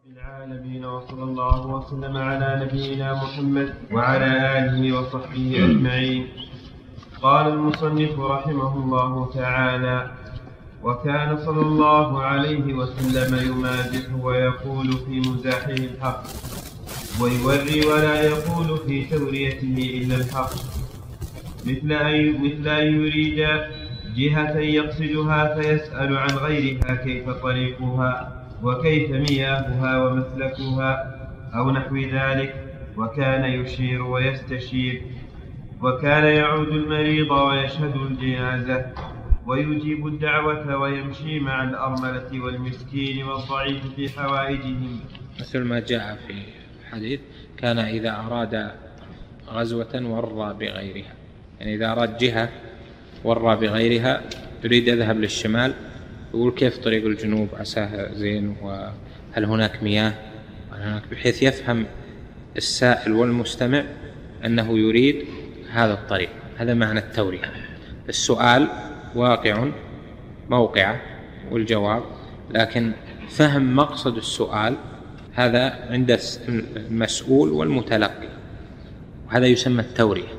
العالمين، وصلى الله وسلم على نبينا محمد وعلى آله وصحبه أجمعين. قال المصنف رحمه الله تعالى: وكان صلى الله عليه وسلم يمازح ويقول في مزاحه الحق، ويوري ولا يقول في توريته إلا الحق، مثل أن يريد جهة يقصدها فيسأل عن غيرها كيف طريقها وكيف مياهها ومسلكها أو نحو ذلك، وكان يشير ويستشير، وكان يعود المريض ويشهد الجنازة ويجيب الدعوة ويمشي مع الأرملة والمسكين والضعيف في حوائجهم، مثل ما جاء في الحديث: كان إذا أراد غزوة ورى بغيرها، يعني إذا أراد جهة ورى بغيرها، يريد يذهب للشمال، يقول كيف طريق الجنوب عساها زين، وهل هناك مياه، بحيث يفهم السائل والمستمع أنه يريد هذا الطريق. هذا معنى التورية. السؤال واقع موقعه والجواب، لكن فهم مقصد السؤال هذا عند المسؤول والمتلقي، وهذا يسمى التورية.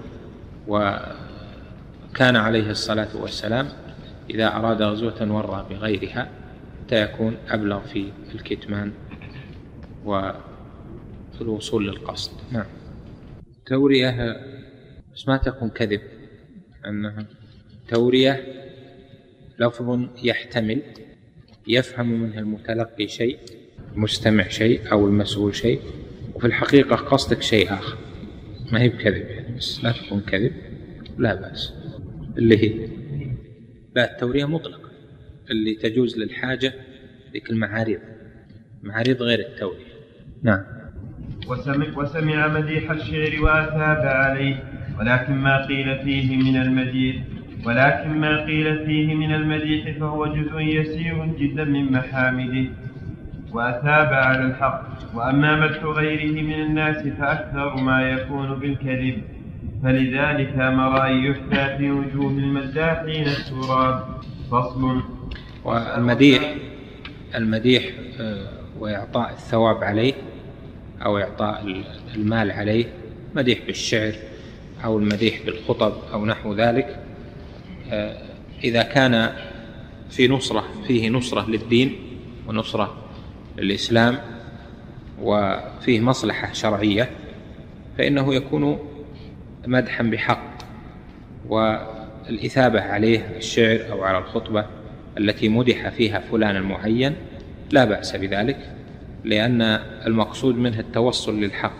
وكان عليه الصلاة والسلام إذا أراد غزوة ورى بغيرها حتى يكون أبلغ في الكتمان وفي الوصول للقصد. نعم. تورية بس ما تكون كذب، أنها تورية لفظ يحتمل يفهم منها المتلقي شيء، المستمع شيء، أو المسؤول شيء، وفي الحقيقة قصدك شيء آخر، ما هي بكذب يعني، بس لا تكون كذب لا بأس. اللي هي لا، التورية مطلقة اللي تجوز للحاجة، ذيك المعارض غير التورية. نعم. وسمع مديح الشعر وأثاب عليه، ولكن ما قيل فيه من المديح فهو جزء يسير جدا من محامده، وأثاب على الحق. وأما مدح غيره من الناس فأكثر ما يكون بالكذب، فلذلك أمر أن يحثى في وجوه المداحين التراب. فصل. المديح وإعطاء الثواب عليه أو إعطاء المال عليه، مديح بالشعر أو المديح بالخطب أو نحو ذلك، إذا كان فيه نصرة للدين ونصرة للإسلام وفيه مصلحة شرعية، فإنه يكون مدحا بحق. والإثابة عليه الشعر أو على الخطبة التي مدح فيها فلان المعين لا بأس بذلك، لأن المقصود منها التوصل للحق.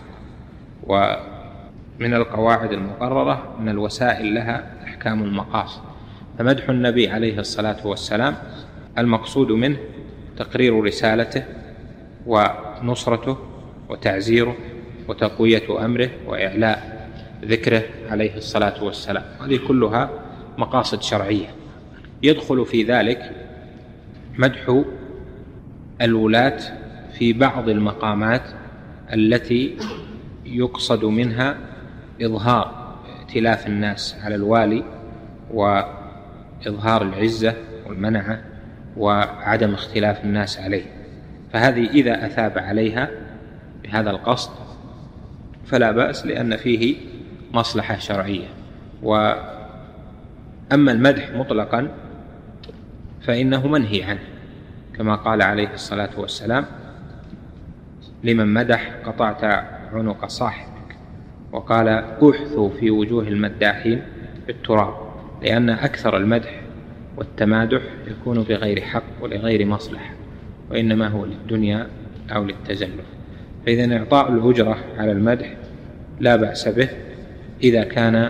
ومن القواعد المقررة أن الوسائل لها أحكام المقاصد، فمدح النبي عليه الصلاة والسلام المقصود منه تقرير رسالته ونصرته وتعزيره وتقوية أمره وإعلاء ذكره عليه الصلاة والسلام. هذه كلها مقاصد شرعية. يدخل في ذلك مدح الولاة في بعض المقامات التي يقصد منها إظهار ائتلاف الناس على الوالي وإظهار العزة والمنعة وعدم اختلاف الناس عليه، فهذه إذا أثاب عليها بهذا القصد فلا بأس، لأن فيه مصلحة شرعية. وأما المدح مطلقا فإنه منهي عنه، كما قال عليه الصلاة والسلام: لمن مدح قطعت عنق صاحبك. وقال: أحثوا في وجوه المداحين بالتراب، لأن أكثر المدح والتمادح يكون بغير حق ولغير مصلحة، وإنما هو للدنيا أو للتزلف. فإذا إعطاء الأجرة على المدح لا بأس به إذا كان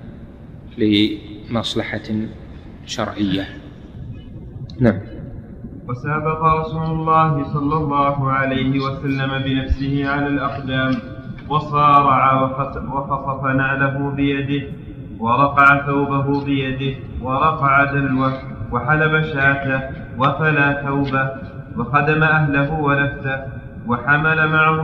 لمصلحة شرعية. نعم. وسابق رسول الله صلى الله عليه وسلم بنفسه على الأقدام، وصارع وخصف نعله بيده، ورقع ثوبه بيده، ورفع دلوه، وحلب شاته، وفلى ثوبه، وخدم أهله ونفسه، وحمل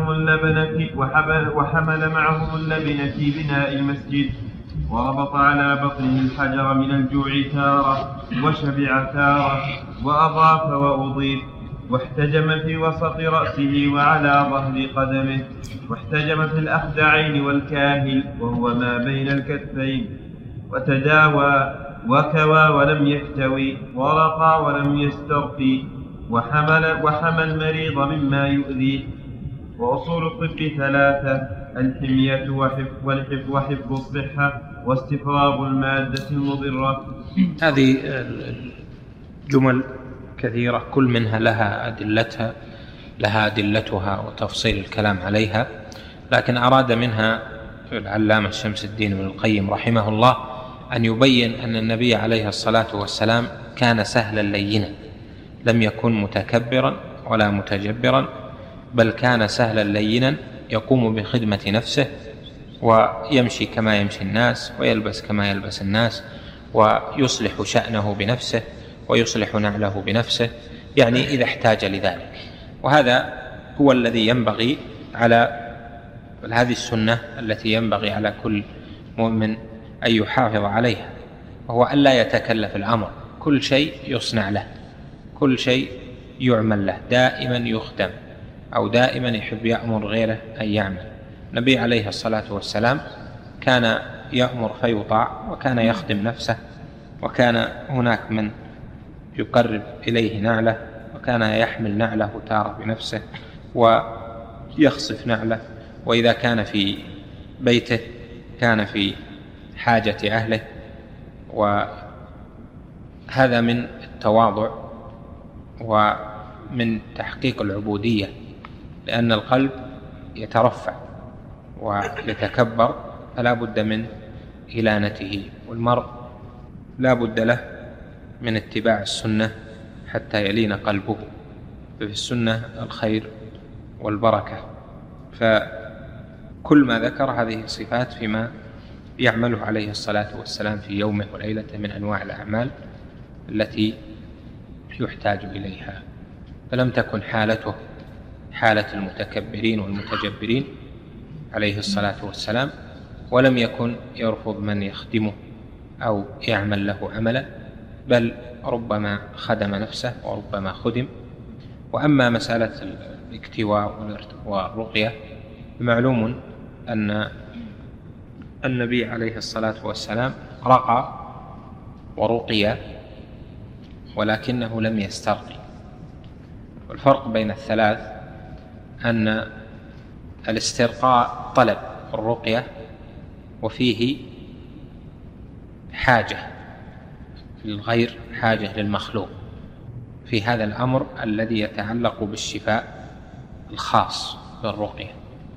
معهم اللبن في بناء المسجد، وربط على بطنه الحجر من الجوع تارة، وشبع تارة، وأضاف وأضيف، واحتجم في وسط رأسه وعلى ظهر قدمه، واحتجم في الأخدعين والكاهل وهو ما بين الكتفين، وتداوى وكوى ولم يحتوي، ورقى ولم يسترقي، وحمى المريض مما يؤذي. وأصول الطب 3: الحمية وحفظ الصحة واستفراغ المادة المضرة. هذه جمل كثيرة كل منها لها أدلتها وتفصيل الكلام عليها، لكن أراد منها العلامة شمس الدين ابن القيم رحمه الله أن يبين أن النبي عليه الصلاة والسلام كان سهلا لينا، لم يكن متكبرا ولا متجبرا، بل كان سهلا لينا يقوم بخدمة نفسه، ويمشي كما يمشي الناس، ويلبس كما يلبس الناس، ويصلح شأنه بنفسه، ويصلح نعله بنفسه، يعني إذا احتاج لذلك. وهذا هو الذي ينبغي على هذه السنة التي ينبغي على كل مؤمن أن يحافظ عليها، وهو أن لا يتكلف الأمر، كل شيء يصنع له، كل شيء يعمل له، دائما يخدم أو دائما يحب يأمر غيره أن يعمل. النبي عليه الصلاة والسلام كان يأمر فيطاع، وكان يخدم نفسه، وكان هناك من يقرب إليه نعله، وكان يحمل نعله تارة بنفسه ويخصف نعله، وإذا كان في بيته كان في حاجة أهله. وهذا من التواضع ومن تحقيق العبودية، لأن القلب يترفع ويتكبر، فلا بد من إلانته، والمرء لا بد له من اتباع السنة حتى يلين قلبه، ففي السنة الخير والبركة. فكل ما ذكر هذه الصفات فيما يعمله عليه الصلاة والسلام في يومه وليلته من أنواع الأعمال التي يحتاج إليها، فلم تكن حالته حالة المتكبرين والمتجبرين عليه الصلاة والسلام، ولم يكن يرفض من يخدمه أو يعمل له عملا، بل ربما خدم نفسه وربما خدم. وأما مسألة الاكتواء والرقية، معلوم أن النبي عليه الصلاة والسلام رقى ورقي، ولكنه لم يسترقي. والفرق بين الثلاث أن الاسترقاء طلب الرقية وفيه حاجة للغير، حاجة للمخلوق في هذا الأمر الذي يتعلق بالشفاء الخاص بالرقية.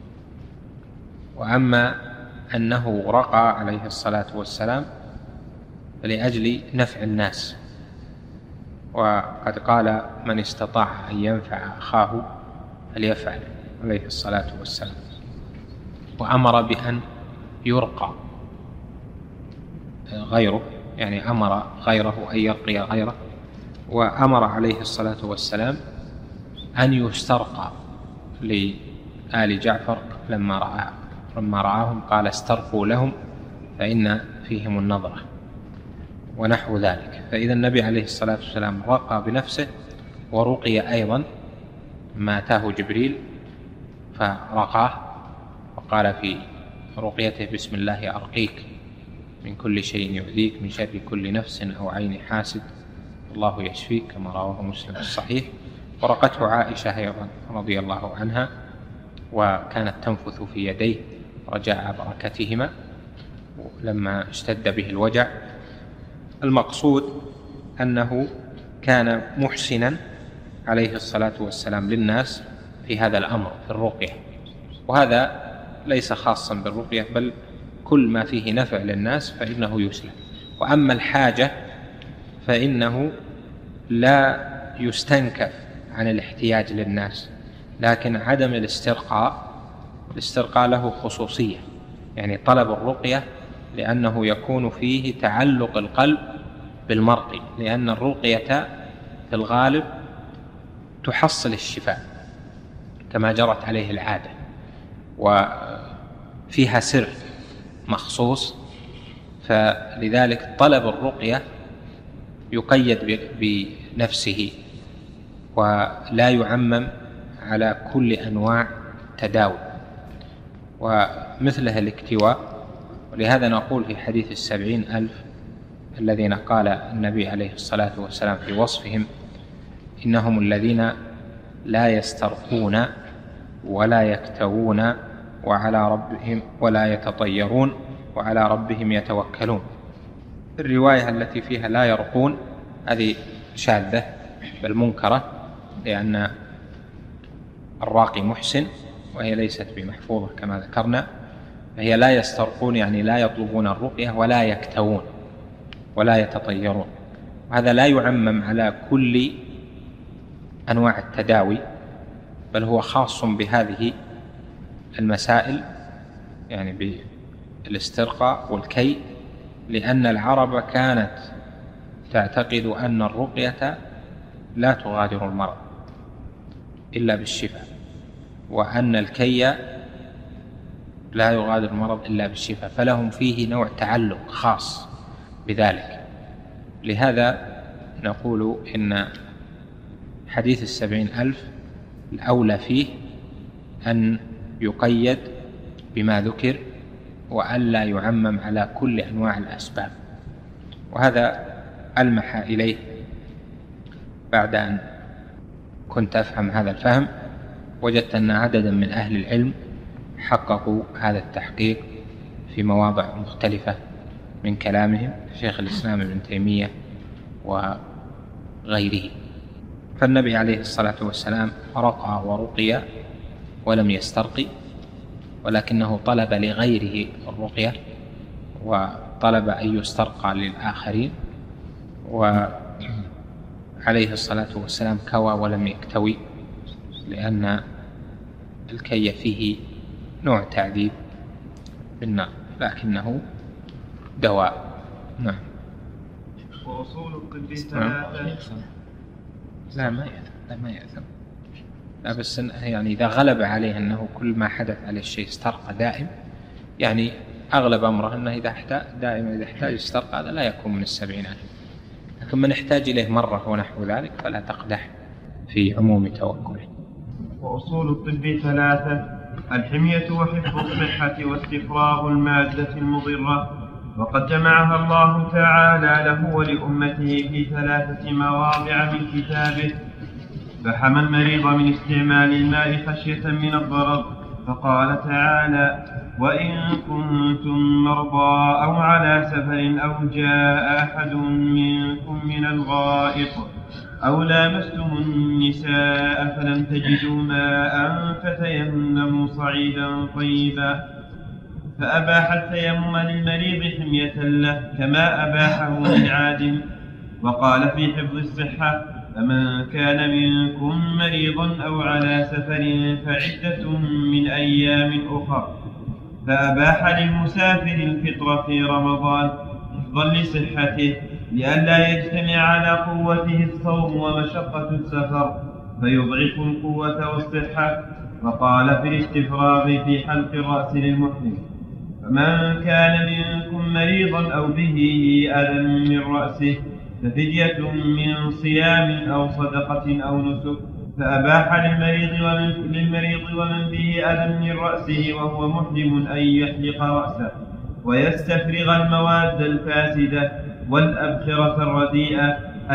وأما أنه رقى عليه الصلاة والسلام لأجل نفع الناس، وقد قال: من استطاع أن ينفع أخاه فليفعل عليه الصلاة والسلام. وأمر بأن يرقى غيره، يعني أمر غيره أن يرقي غيره. وأمر عليه الصلاة والسلام أن يسترقى لآل جعفر لما رآهم قال: استرقوا لهم فإن فيهم النظرة، ونحو ذلك. فإذا النبي عليه الصلاة والسلام رقى بنفسه ورقي أيضا، ما أتاه جبريل فرقاه وقال في رقيته: بسم الله أرقيك من كل شيء يؤذيك، من شر كل نفس أو عين حاسد، الله يشفيك، كما رواه مسلم في الصحيح. ورقته عائشة أيضا رضي الله عنها، وكانت تنفث في يديه رجاء بركتهما لما اشتد به الوجع. المقصود أنه كان محسنا عليه الصلاة والسلام للناس في هذا الأمر في الرقية، وهذا ليس خاصا بالرقية، بل كل ما فيه نفع للناس فإنه يسلم. وأما الحاجة فإنه لا يستنكف عن الاحتياج للناس، لكن عدم الاسترقاء له خصوصية، يعني طلب الرقية لأنه يكون فيه تعلق القلب بالمرقي، لأن الرقية في الغالب تحصل الشفاء كما جرت عليه العادة، وفيها سر مخصوص، فلذلك طلب الرقية يقيد بنفسه ولا يعمم على كل أنواع التداوي، ومثلها الاكتواء. ولهذا نقول في حديث 70,000 الذين قال النبي عليه الصلاة والسلام في وصفهم: إنهم الذين لا يسترقون ولا يكتوون وعلى ربهم ولا يتطيرون وعلى ربهم يتوكلون. الرواية التي فيها لا يرقون هذه شاذة بل منكرة، لأن الراقي محسن وهي ليست بمحفوظة كما ذكرنا. فهي لا يسترقون يعني لا يطلبون الرقية، ولا يكتوون ولا يتطيرون. وهذا لا يعمم على كل أنواع التداوي، بل هو خاص بهذه المسائل، يعني بالاسترقاء والكي، لأن العرب كانت تعتقد أن الرقية لا تغادر المرض إلا بالشفاء، وأن الكي لا يغادر المرض إلا بالشفاء، فلهم فيه نوع تعلق خاص بذلك. لهذا نقول إن حديث 70,000 الأولى فيه أن يقيد بما ذكر، وألا يعمم على كل أنواع الأسباب. وهذا ألمح إليه بعد أن كنت أفهم هذا الفهم. وجدت أن عددا من أهل العلم حققوا هذا التحقيق في مواضع مختلفة من كلامهم، شيخ الإسلام ابن تيمية وغيره. فالنبي عليه الصلاة والسلام رقى ورقي ولم يسترقي، ولكنه طلب لغيره الرقية وطلب أن يسترقى للآخرين. وعليه الصلاة والسلام كوى ولم يكتوي، لأن الكي فيه نوع تعذيب بالنار، لكنه دواء. نعم. وأصول الطب ثلاثة. لا ما يأثم. لا بس يعني إذا غلب عليه أنه كل ما حدث عليه الشيء استرقى دائم، يعني أغلب أمره أنه إذا احتاج استرقى، هذا لا يكون من 70,000. لكن من يحتاج إليه مرة ونحو ذلك فلا تقدح في عموم توكله. وأصول الطب ثلاثة: الحمية وحفظ الصحة واستفراغ المادة المضرة. وقد جمعها الله تعالى له ولأمته في 3 مواضع من كتابه: فحمى المريض من استعمال الماء خشية من الضرر، فقال تعالى: وإن كنتم مرضى أو على سفر أو جاء أحد منكم من الغائط أو لامستم النساء فلم تجدوا ماء فتيمموا صعيدا طيبا، فأباح التيمم للمريض حمية له كما أباحه للعادم. وقال في حفظ الصحة: فمن كان منكم مريضا أو على سفر فعدة من أيام أخر. فأباح للمسافر الفطر في رمضان حفظا لصحته، لئلا يجتمع على قوته الصوم ومشقة السفر فيضعف القوة والصحة. وقال في الاستفراغ في حلق الرأس للمحرم: فمن كان منكم مريضا أو به أذى من رأسه ففدية من صيام أو صدقة أو نسك. فأباح للمريض ومن به أذى من رأسه وهو محرم أن يحلق رأسه ويستفرغ المواد الفاسدة والأبخرة الرديئة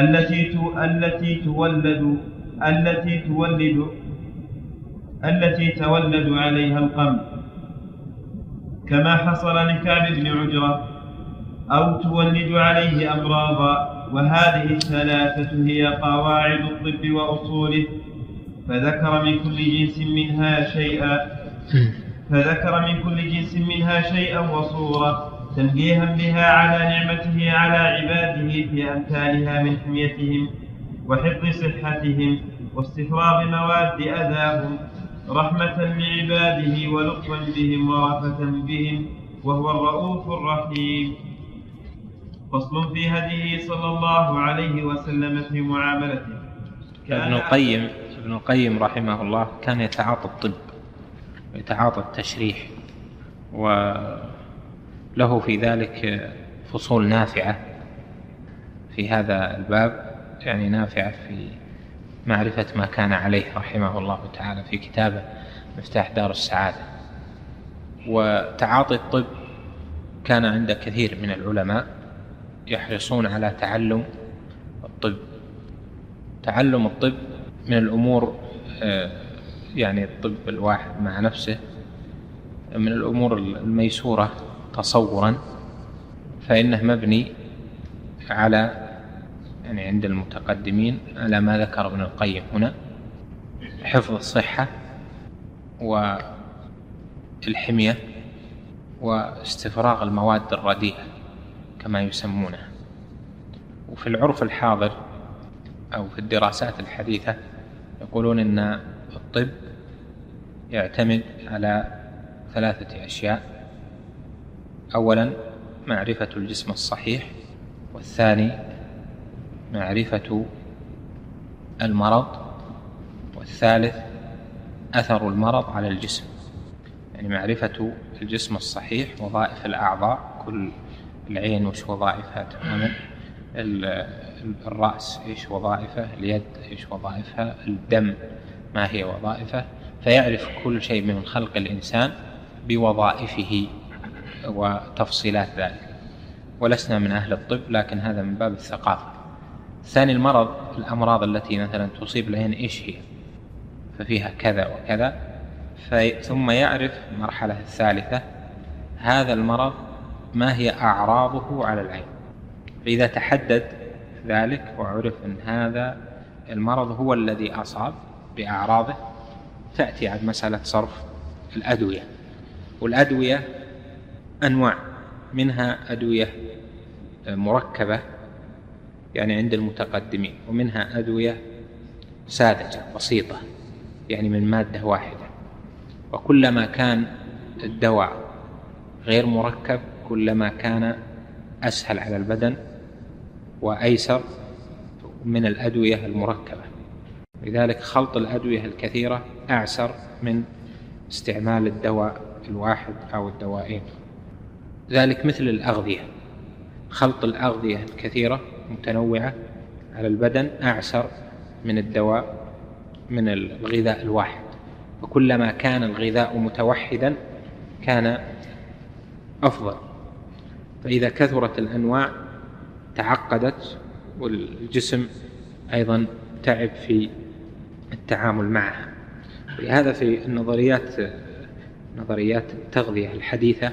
التي تولد عليها القمل، كما حصل لكعب بن عجرة، أو تولد عليه أمراضا. وهذه 3 هي قواعد الطب وأصوله. فذكر من كل جنس منها شيئا وصورة تنبيها بها على نعمته على عباده في أمثالها من حميتهم وحفظ صحتهم واستفراغ مواد أذاهم، رحمة لعباده ولطفا بهم ورأفة بهم، وهو الرؤوف الرحيم. فصل في هديه صلى الله عليه وسلم في معاملته. ابن القيم رحمه الله كان يتعاطى الطب ويتعاطى التشريح، وله في ذلك فصول نافعة في هذا الباب، يعني نافعة في معرفة ما كان عليه رحمه الله تعالى في كتابه مفتاح دار السعادة. وتعاطي الطب كان عند كثير من العلماء يحرصون على تعلم الطب. تعلم الطب من الأمور، يعني الطب الواحد مع نفسه من الأمور الميسورة تصورا، فإنه مبني على، يعني عند المتقدمين، على ما ذكر ابن القيم هنا: حفظ الصحة والحمية واستفراغ المواد الرديئة كما يسمونها. وفي العرف الحاضر أو في الدراسات الحديثة يقولون إن الطب يعتمد على 3 أشياء: أولا معرفة الجسم الصحيح، والثاني معرفة المرض، والثالث أثر المرض على الجسم. يعني معرفة الجسم الصحيح، وظائف الأعضاء، كل العين وش وظائفها تماما، الرأس إيش وظائفه، اليد إيش وظائفها، الدم ما هي وظائفه، فيعرف كل شيء من خلق الإنسان بوظائفه وتفصيلات ذلك. ولسنا من أهل الطب، لكن هذا من باب الثقافة. ثاني المرض، الأمراض التي مثلا تصيب العين إيش هي، ففيها كذا وكذا. ثم يعرف المرحلة الثالثة: هذا المرض ما هي أعراضه على العين. فإذا تحدد ذلك وعرف أن هذا المرض هو الذي أصاب بأعراضه، تأتي عند مسألة صرف الأدوية. والأدوية أنواع، منها أدوية مركبة يعني عند المتقدمين، ومنها أدوية ساذجة بسيطة يعني من مادة واحدة. وكلما كان الدواء غير مركب كلما كان أسهل على البدن وأيسر من الأدوية المركبة. لذلك خلط الأدوية الكثيرة أعسر من استعمال الدواء الواحد أو الدوائين. ذلك مثل الأغذية، خلط الأغذية الكثيرة متنوعة على البدن أعسر من الدواء، من الغذاء الواحد. وكلما كان الغذاء متوحدا كان أفضل. فإذا كثرت الأنواع تعقدت، والجسم أيضا تعب في التعامل معها. لهذا في نظريات التغذية الحديثة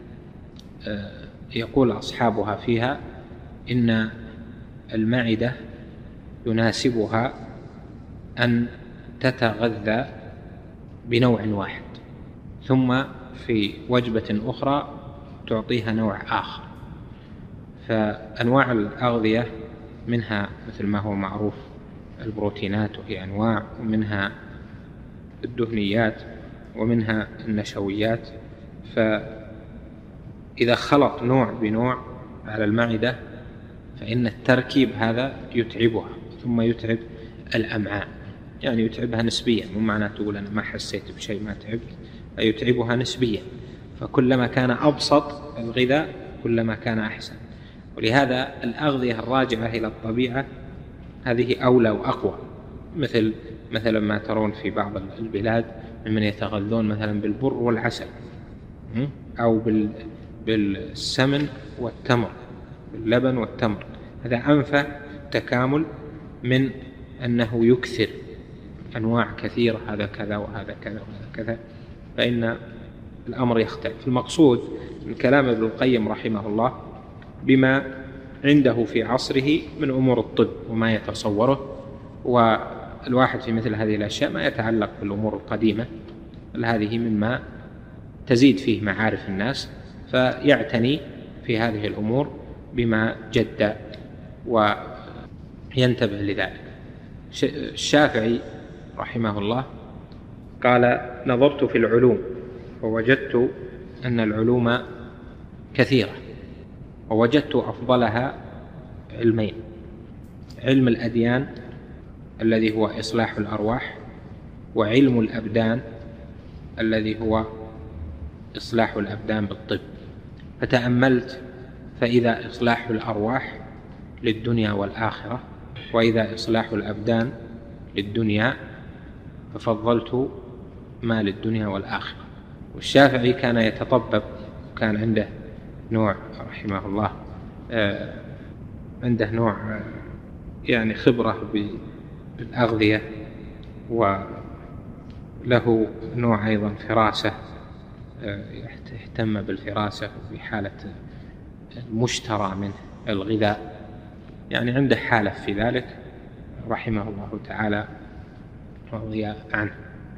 يقول أصحابها فيها إن المعدة يناسبها أن تتغذى بنوع واحد، ثم في وجبة أخرى تعطيها نوع آخر. فأنواع الأغذية منها مثل ما هو معروف البروتينات وهي أنواع، ومنها الدهنيات، ومنها النشويات. فإذا خلط نوع بنوع على المعدة فإن التركيب هذا يتعبها، ثم يتعب الأمعاء، يعني يتعبها نسبيا، مو معناه تقول أنا ما حسيت بشيء ما تعبت، يتعبها نسبيا. فكلما كان أبسط الغذاء كلما كان أحسن. ولهذا الأغذية الراجعة إلى الطبيعة هذه أولى وأقوى، مثل ما ترون في بعض البلاد ممن يتغذون مثلا بالبر والعسل، أو بالسمن والتمر، باللبن والتمر. هذا أنفع تكامل من أنه يكثر أنواع كثيرة، هذا كذا وهذا كذا وهذا كذا، فإن الأمر يختلف. المقصود من كلام ابن القيم رحمه الله بما عنده في عصره من أمور الطب وما يتصوره، والواحد في مثل هذه الأشياء ما يتعلق بالأمور القديمة، بل هذه مما تزيد فيه معارف الناس، فيعتني في هذه الأمور بما جد وينتبه لذلك. الشافعي رحمه الله قال: نظرت في العلوم ووجدت أن العلوم كثيرة، ووجدت أفضلها علمين: علم الأديان الذي هو إصلاح الأرواح، وعلم الأبدان الذي هو إصلاح الأبدان بالطب. فتأملت فإذا إصلاح الأرواح للدنيا والآخرة، وإذا إصلاح الأبدان للدنيا ففضلت ما للدنيا والآخرة. والشافعي كان يتطبب، كان عنده نوع رحمه الله عنده نوع يعني خبرة بالأغذية، وله نوع أيضا فراسة، يهتم بالفراسة في حالة المشترى منه الغذاء، يعني عنده حالة في ذلك رحمه الله تعالى ورضي عنه.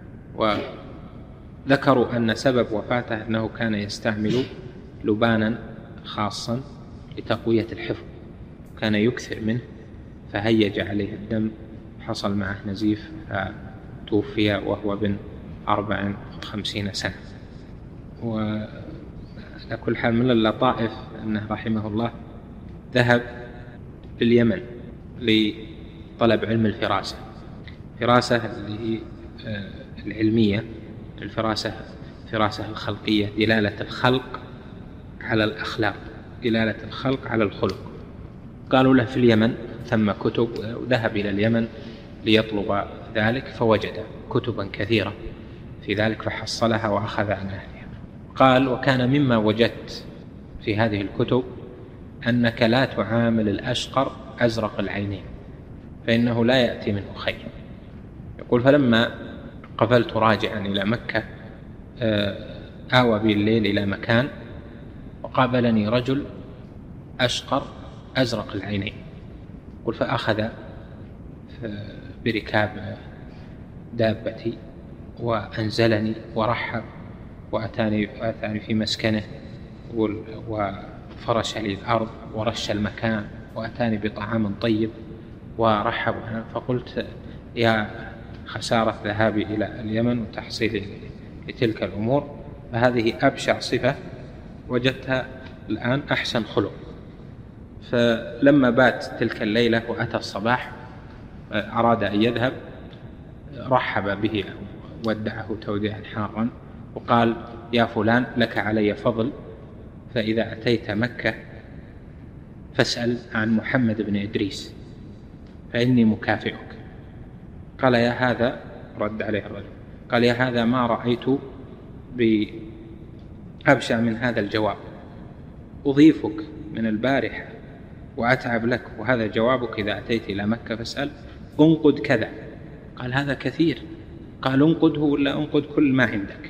وذكروا أن سبب وفاته أنه كان يستعمل لبانا خاصا لتقوية الحفظ، كان يكثر منه فهيج عليه الدم، حصل معه نزيف فتوفي وهو بن 54 سنة. وعلى كل حال من اللطائف أنه رحمه الله ذهب لليمن لطلب علم الفراسة، فراسة اللي هي العلمية، الفراسة الخلقية، دلالة الخلق على الأخلاق، دلالة الخلق على الخلق. قالوا له في اليمن ثم كتب، وذهب إلى اليمن ليطلب ذلك فوجد كتبا كثيرة في ذلك فحصلها وأخذ عن أهلها. قال: وكان مما وجدت في هذه الكتب أنك لا تعامل الأشقر أزرق العينين فإنه لا يأتي منه خير. يقول: فلما قفلت راجعا إلى مكة آوى بي الليل إلى مكان وقابلني رجل أشقر أزرق العينين. يقول: فأخذ بركاب دابتي وأنزلني ورحب وأتاني في مسكنه وفرش لي الأرض ورش المكان وأتاني بطعام طيب ورحب. فقلت: يا خسارة ذهابي إلى اليمن وتحصيلي لتلك الأمور، فهذه أبشع صفة وجدتها الآن أحسن خلق. فلما بات تلك الليلة وأتى الصباح أراد أن يذهب، رحب به ودعه توديعا حارا وقال: يا فلان لك علي فضل، فإذا أتيت مكة فاسأل عن محمد بن إدريس فإني مكافئك. قال: يا هذا، رد عليه الرجل، قال: يا هذا ما رأيت بأبشع من هذا الجواب، أضيفك من البارحة وأتعب لك وهذا جوابك إذا أتيت إلى مكة فاسأل، أنقد كذا. قال: هذا كثير. قال: انقده ولا انقد كل ما عندك.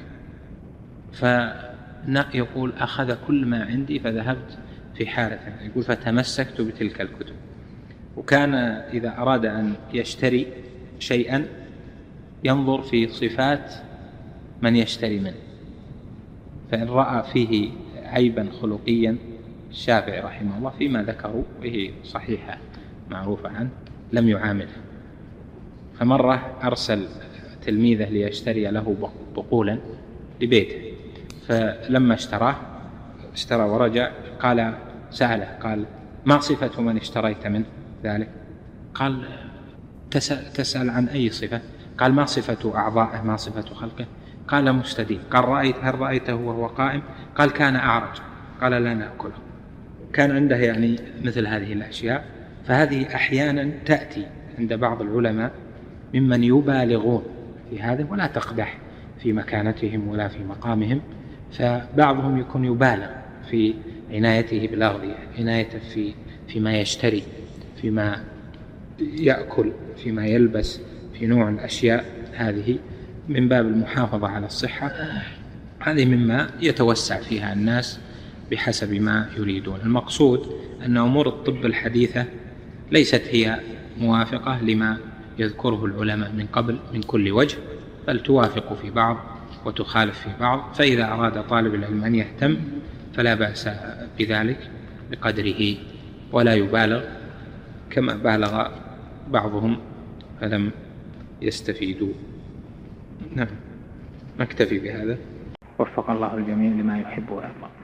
فيقول: أخذ كل ما عندي فذهبت في حالة، يقول: فتمسكت بتلك الكتب. وكان إذا أراد أن يشتري شيئا ينظر في صفات من يشتري منه، فإن رأى فيه عيبا خلقيا الشافعي رحمه الله فيما ذكروا وهي صحيحة معروفة عنه لم يعامله. فمرة أرسل تلميذه ليشتري له بقولا لبيته، فلما اشترى ورجع قال سأله قال: ما صفة من اشتريت منه ذلك؟ قال: تسأل عن أي صفة؟ قال: ما صفة أعضائه، ما صفة خلقه؟ قال: مستديم. قال: هل رأيته وهو قائم؟ قال: كان أعرج. قال: لا نأكله. كان عنده يعني مثل هذه الأشياء. فهذه أحيانا تأتي عند بعض العلماء ممن يبالغون في هذا، ولا تقدح في مكانتهم ولا في مقامهم، فبعضهم يكون يبالغ في عنايته بالأغذية، عنايته فيما يشتري، فيما يأكل، فيما يلبس، في نوع الأشياء هذه من باب المحافظة على الصحة. هذه مما يتوسع فيها الناس بحسب ما يريدون. المقصود أن أمور الطب الحديثة ليست هي موافقة لما يذكره العلماء من قبل من كل وجه، بل توافق في بعض وتخالف في بعض. فإذا أراد طالب العلم أن يهتم فلا بأس بذلك بقدره، ولا يبالغ كما بالغ بعضهم فلم يستفيدوا. نعم، نكتفي بهذا. وفق الله الجميع لما يحب ويرضى.